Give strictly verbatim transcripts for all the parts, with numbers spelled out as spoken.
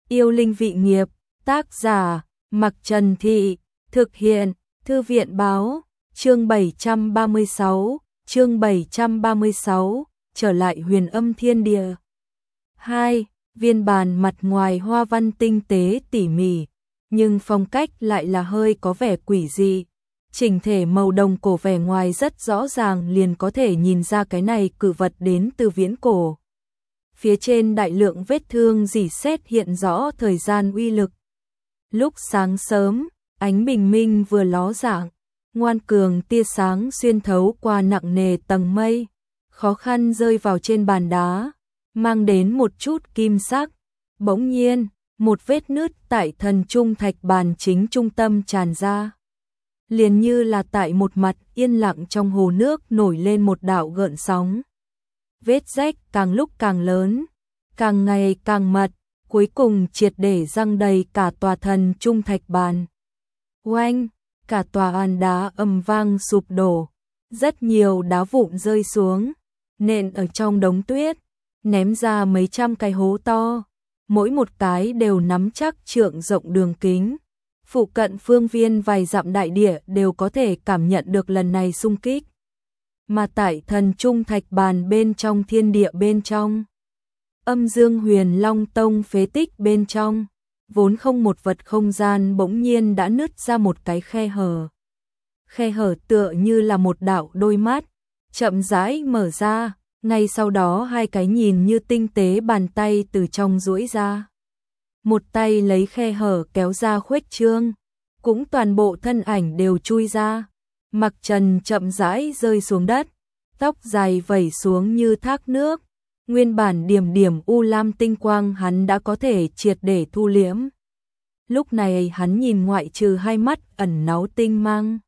Yêu linh vị nghiệp, tác giả, Mặc Trần Thị, thực hiện, Thư viện báo, chương bảy trăm ba mươi sáu, chương bảy trăm ba mươi sáu, trở lại huyền âm thiên địa. hai. Viên bàn mặt ngoài hoa văn tinh tế tỉ mỉ, nhưng phong cách lại là hơi có vẻ quỷ dị. Chỉnh thể màu đồng cổ vẻ ngoài rất rõ ràng, liền có thể nhìn ra cái này cự vật đến từ viễn cổ. Phía trên đại lượng vết thương rỉ sét hiện rõ thời gian uy lực. Lúc sáng sớm, ánh bình minh vừa ló dạng, ngoan cường tia sáng xuyên thấu qua nặng nề tầng mây, khó khăn rơi vào trên bàn đá, mang đến một chút kim sắc. Bỗng nhiên, một vết nứt tại thần trung thạch bàn chính trung tâm tràn ra. Liền như là tại một mặt yên lặng trong hồ nước nổi lên một đạo gợn sóng. Vết rách càng lúc càng lớn, càng ngày càng mật, cuối cùng triệt để răng đầy cả tòa thần trung thạch bàn. Oanh, cả tòa hòn đá ầm vang sụp đổ, rất nhiều đá vụn rơi xuống, nện ở trong đống tuyết, ném ra mấy trăm cái hố to, mỗi một cái đều nắm chắc trượng rộng đường kính. Phụ cận phương viên vài dặm đại địa đều có thể cảm nhận được lần này xung kích. Mà tại thần trung thạch bàn bên trong thiên địa bên trong, Âm Dương Huyền Long Tông phế tích bên trong, vốn không một vật không gian bỗng nhiên đã nứt ra một cái khe hở. Khe hở tựa như là một đạo đôi mắt, chậm rãi mở ra, ngay sau đó hai cái nhìn như tinh tế bàn tay từ trong duỗi ra. Một tay lấy khe hở kéo ra khuếch trương, cũng toàn bộ thân ảnh đều chui ra. Mặc Trần chậm rãi rơi xuống đất, tóc dài vẩy xuống như thác nước, nguyên bản điểm điểm u lam tinh quang hắn đã có thể triệt để thu liễm. Lúc này hắn nhìn ngoại trừ hai mắt ẩn náu tinh mang,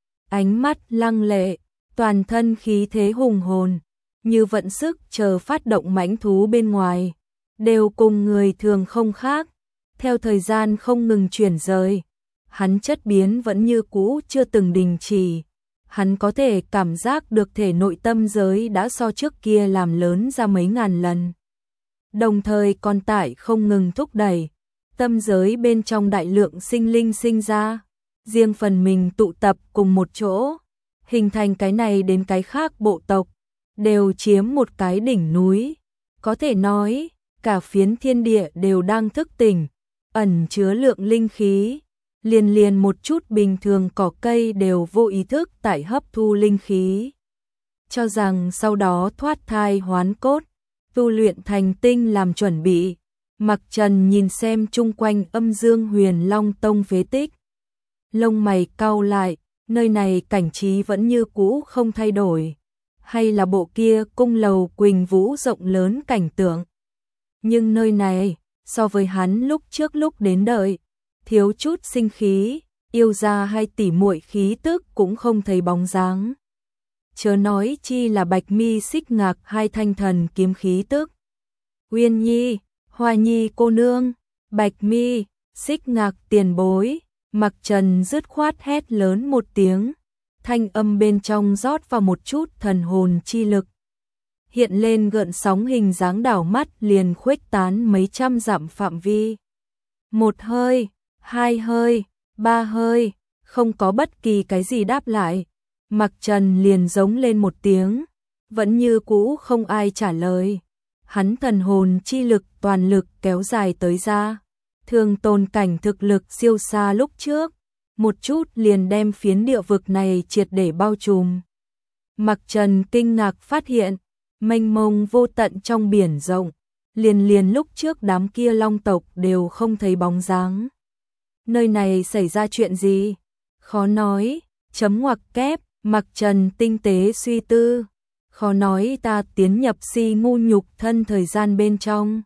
ánh mắt lăng lệ, toàn thân khí thế hùng hồn, như vận sức chờ phát động mãnh thú bên ngoài, đều cùng người thường không khác. Theo thời gian không ngừng chuyển rời, hắn chất biến vẫn như cũ chưa từng đình chỉ. Hắn có thể cảm giác được thể nội tâm giới đã so trước kia làm lớn ra mấy ngàn lần. Đồng thời còn tại không ngừng thúc đẩy, tâm giới bên trong đại lượng sinh linh sinh ra, riêng phần mình tụ tập cùng một chỗ, hình thành cái này đến cái khác bộ tộc, đều chiếm một cái đỉnh núi. Có thể nói, cả phiến thiên địa đều đang thức tỉnh, ẩn chứa lượng linh khí. Liền liền một chút bình thường cỏ cây đều vô ý thức tại hấp thu linh khí. Cho rằng sau đó thoát thai hoán cốt, tu luyện thành tinh làm chuẩn bị. Mặc Trần nhìn xem chung quanh Âm Dương Huyền Long Tông phế tích, lông mày cau lại, nơi này cảnh trí vẫn như cũ không thay đổi, hay là bộ kia cung lầu Quỳnh Vũ rộng lớn cảnh tượng. Nhưng nơi này, so với hắn lúc trước lúc đến đợi, thiếu chút sinh khí, yêu gia hay tỉ muội khí tức cũng không thấy bóng dáng. Chớ nói chi là Bạch Mi Xích Ngạc hai thanh thần kiếm khí tức. Uyên Nhi, Hoa Nhi cô nương, Bạch Mi, Xích Ngạc tiền bối, Mặc Trần dứt khoát hét lớn một tiếng, thanh âm bên trong rót vào một chút thần hồn chi lực. Hiện lên gợn sóng hình dáng đảo mắt liền khuếch tán mấy trăm dặm phạm vi. Một hơi, hai hơi, ba hơi, không có bất kỳ cái gì đáp lại. Mặc Trần liền giống lên một tiếng, vẫn như cũ không ai trả lời. Hắn thần hồn chi lực toàn lực kéo dài tới ra, thường tồn cảnh thực lực siêu xa lúc trước, một chút liền đem phiến địa vực này triệt để bao trùm. Mặc Trần kinh ngạc phát hiện, mênh mông vô tận trong biển rộng, liền liền lúc trước đám kia long tộc đều không thấy bóng dáng. Nơi này xảy ra chuyện gì? Khó nói, chấm ngoặc kép, Mặc Trần tinh tế suy tư. Khó nói ta tiến nhập si ngu nhục thân thời gian bên trong.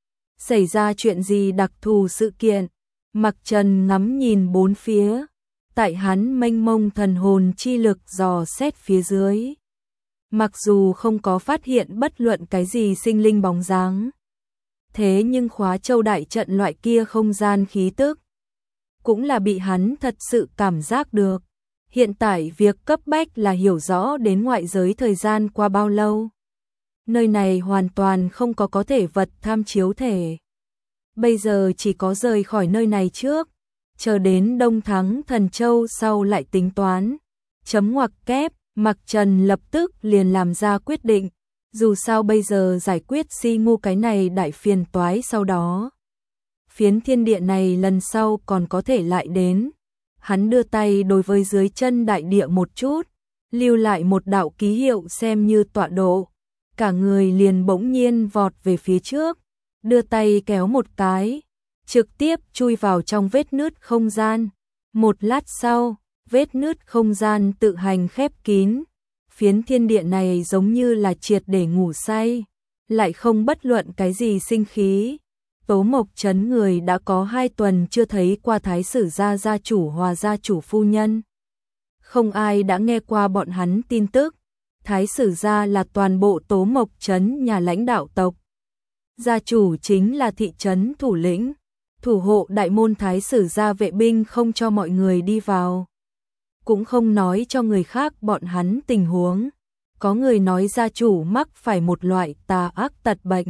Xảy ra chuyện gì đặc thù sự kiện? Mặc Trần ngắm nhìn bốn phía, tại hắn mênh mông thần hồn chi lực dò xét phía dưới. Mặc dù không có phát hiện bất luận cái gì sinh linh bóng dáng, thế nhưng khóa châu đại trận loại kia không gian khí tức cũng là bị hắn thật sự cảm giác được. Hiện tại việc cấp bách là hiểu rõ đến ngoại giới thời gian qua bao lâu. Nơi này hoàn toàn không có có thể vật tham chiếu thể. bây giờ chỉ có rời khỏi nơi này trước, chờ đến Đông Thắng Thần Châu sau lại tính toán. Chấm ngoặc kép, Mạc Trần lập tức liền làm ra quyết định, dù sao bây giờ giải quyết Si Ngu cái này đại phiền toái sau đó. Phiến thiên địa này lần sau còn có thể lại đến. Hắn đưa tay đối với dưới chân đại địa một chút, lưu lại một đạo ký hiệu xem như tọa độ. Cả người liền bỗng nhiên vọt về phía trước, đưa tay kéo một cái, trực tiếp chui vào trong vết nứt không gian. Một lát sau, vết nứt không gian tự hành khép kín. Phiến thiên địa này giống như là triệt để ngủ say, lại không bất luận cái gì sinh khí. Tố Mộc Trấn người đã có hai tuần chưa thấy qua Thái Sử gia gia chủ hòa gia chủ phu nhân. Không ai đã nghe qua bọn hắn tin tức. Thái Sử gia là toàn bộ Tố Mộc Trấn nhà lãnh đạo tộc. Gia chủ chính là thị trấn thủ lĩnh, thủ hộ đại môn. Thái Sử gia vệ binh không cho mọi người đi vào, cũng không nói cho người khác bọn hắn tình huống. Có người nói gia chủ mắc phải một loại tà ác tật bệnh,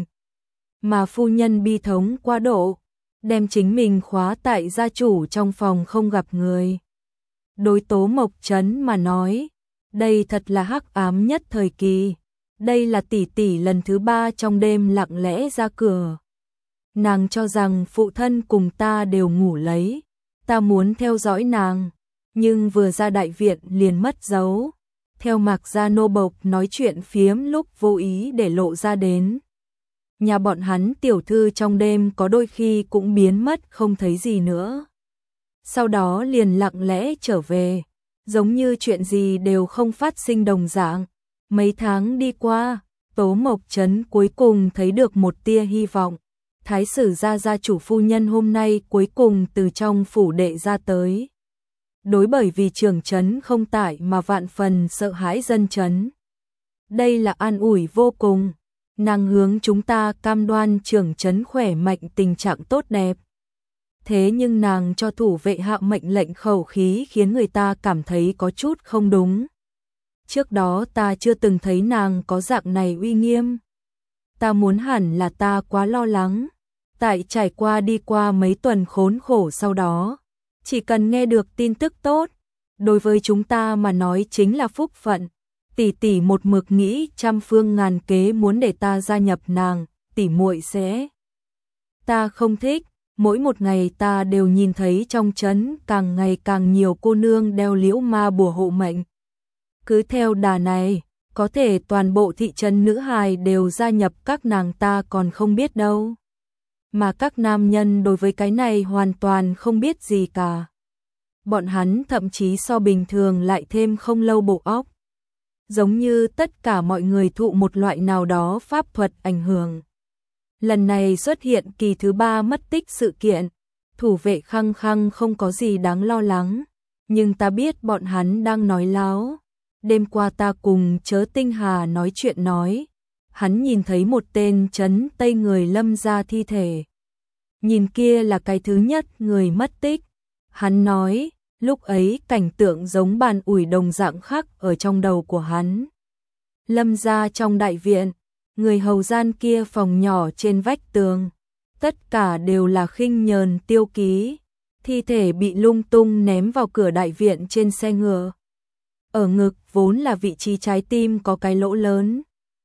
mà phu nhân bi thống quá độ, đem chính mình khóa tại gia chủ trong phòng không gặp người. Đối Tố Mộc Trấn mà nói, đây thật là hắc ám nhất thời kỳ. Đây là tỷ tỷ lần thứ ba trong đêm lặng lẽ ra cửa. Nàng cho rằng phụ thân cùng ta đều ngủ lấy, ta muốn theo dõi nàng, nhưng vừa ra đại viện liền mất dấu. Theo Mạc gia nô bộc nói chuyện phiếm lúc vô ý để lộ ra đến. Nhà bọn hắn tiểu thư trong đêm có đôi khi cũng biến mất không thấy gì nữa. Sau đó liền lặng lẽ trở về, giống như chuyện gì đều không phát sinh đồng dạng. Mấy tháng đi qua, Tố Mộc Trấn cuối cùng thấy được một tia hy vọng. Thái Sử gia gia chủ phu nhân hôm nay cuối cùng từ trong phủ đệ ra tới. Đối bởi vì trưởng trấn không tại mà vạn phần sợ hãi dân trấn. Đây là an ủi vô cùng. Nàng hướng chúng ta cam đoan trưởng trấn khỏe mạnh tình trạng tốt đẹp. Thế nhưng nàng cho thủ vệ hạ mệnh lệnh khẩu khí khiến người ta cảm thấy có chút không đúng. Trước đó ta chưa từng thấy nàng có dạng này uy nghiêm. Ta muốn hẳn là ta quá lo lắng. Tại trải qua đi qua mấy tuần khốn khổ sau đó, chỉ cần nghe được tin tức tốt, đối với chúng ta mà nói chính là phúc phận. Tỷ tỷ một mực nghĩ trăm phương ngàn kế muốn để ta gia nhập nàng, tỷ muội sẽ. Ta không thích, mỗi một ngày ta đều nhìn thấy trong trấn càng ngày càng nhiều cô nương đeo liễu ma bùa hộ mệnh. Cứ theo đà này, có thể toàn bộ thị trấn nữ hài đều gia nhập các nàng ta còn không biết đâu. Mà các nam nhân đối với cái này hoàn toàn không biết gì cả. Bọn hắn thậm chí so bình thường lại thêm không lâu bộ óc. Giống như tất cả mọi người thụ một loại nào đó pháp thuật ảnh hưởng. Lần này xuất hiện kỳ thứ ba mất tích sự kiện, thủ vệ khăng khăng không có gì đáng lo lắng, nhưng ta biết bọn hắn đang nói láo. Đêm qua ta cùng Chớ Tinh Hà nói chuyện nói, hắn nhìn thấy một tên trấn Tây người Lâm gia thi thể. Nhìn kia là cái thứ nhất người mất tích. Hắn nói, lúc ấy cảnh tượng giống bàn ủi đồng dạng khắc ở trong đầu của hắn. Lâm gia trong đại viện, người hầu gian kia phòng nhỏ trên vách tường, tất cả đều là khinh nhờn tiêu ký. Thi thể bị lung tung ném vào cửa đại viện trên xe ngựa. Ở ngực vốn là vị trí trái tim có cái lỗ lớn.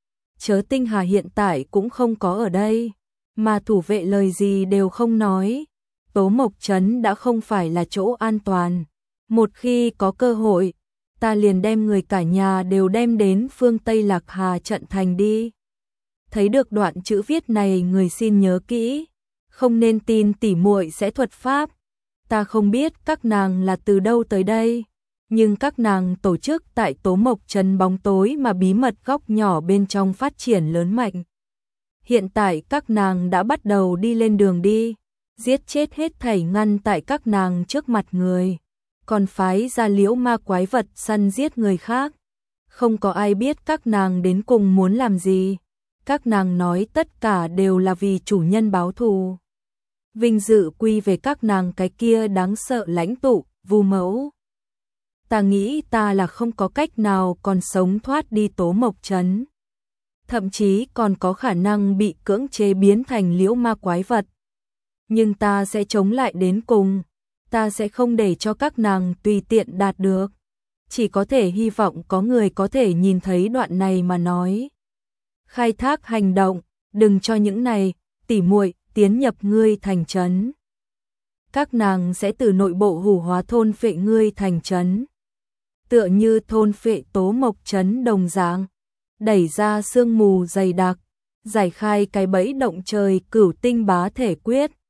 Chớ Tinh Hà hiện tại cũng không có ở đây, mà thủ vệ lời gì đều không nói. Tố Mộc Trấn đã không phải là chỗ an toàn. Một khi có cơ hội, ta liền đem người cả nhà đều đem đến phương Tây Lạc Hà trận thành đi. Thấy được đoạn chữ viết này người xin nhớ kỹ, không nên tin tỉ muội sẽ thuật pháp. Ta không biết các nàng là từ đâu tới đây, nhưng các nàng tổ chức tại Tố Mộc Trấn bóng tối mà bí mật góc nhỏ bên trong phát triển lớn mạnh. Hiện tại các nàng đã bắt đầu đi lên đường đi, giết chết hết thảy ngăn tại các nàng trước mặt người, còn phái ra liễu ma quái vật săn giết người khác. Không có ai biết các nàng đến cùng muốn làm gì. Các nàng nói tất cả đều là vì chủ nhân báo thù. Vinh dự quy về các nàng cái kia đáng sợ lãnh tụ, Vu Mẫu. Ta nghĩ ta là không có cách nào còn sống thoát đi Tố Mộc Trấn. Thậm chí còn có khả năng bị cưỡng chế biến thành liễu ma quái vật. nhưng ta sẽ chống lại đến cùng, ta sẽ không để cho các nàng tùy tiện đạt được. Chỉ có thể hy vọng có người có thể nhìn thấy đoạn này mà nói. Khai thác hành động, đừng cho những này, tỉ muội tiến nhập ngươi thành trấn. Các nàng sẽ từ nội bộ hủ hóa thôn phệ ngươi thành trấn. Tựa như thôn phệ Tố Mộc trấn đồng dạng, đẩy ra sương mù dày đặc, giải khai cái bẫy động trời cửu tinh bá thể quyết,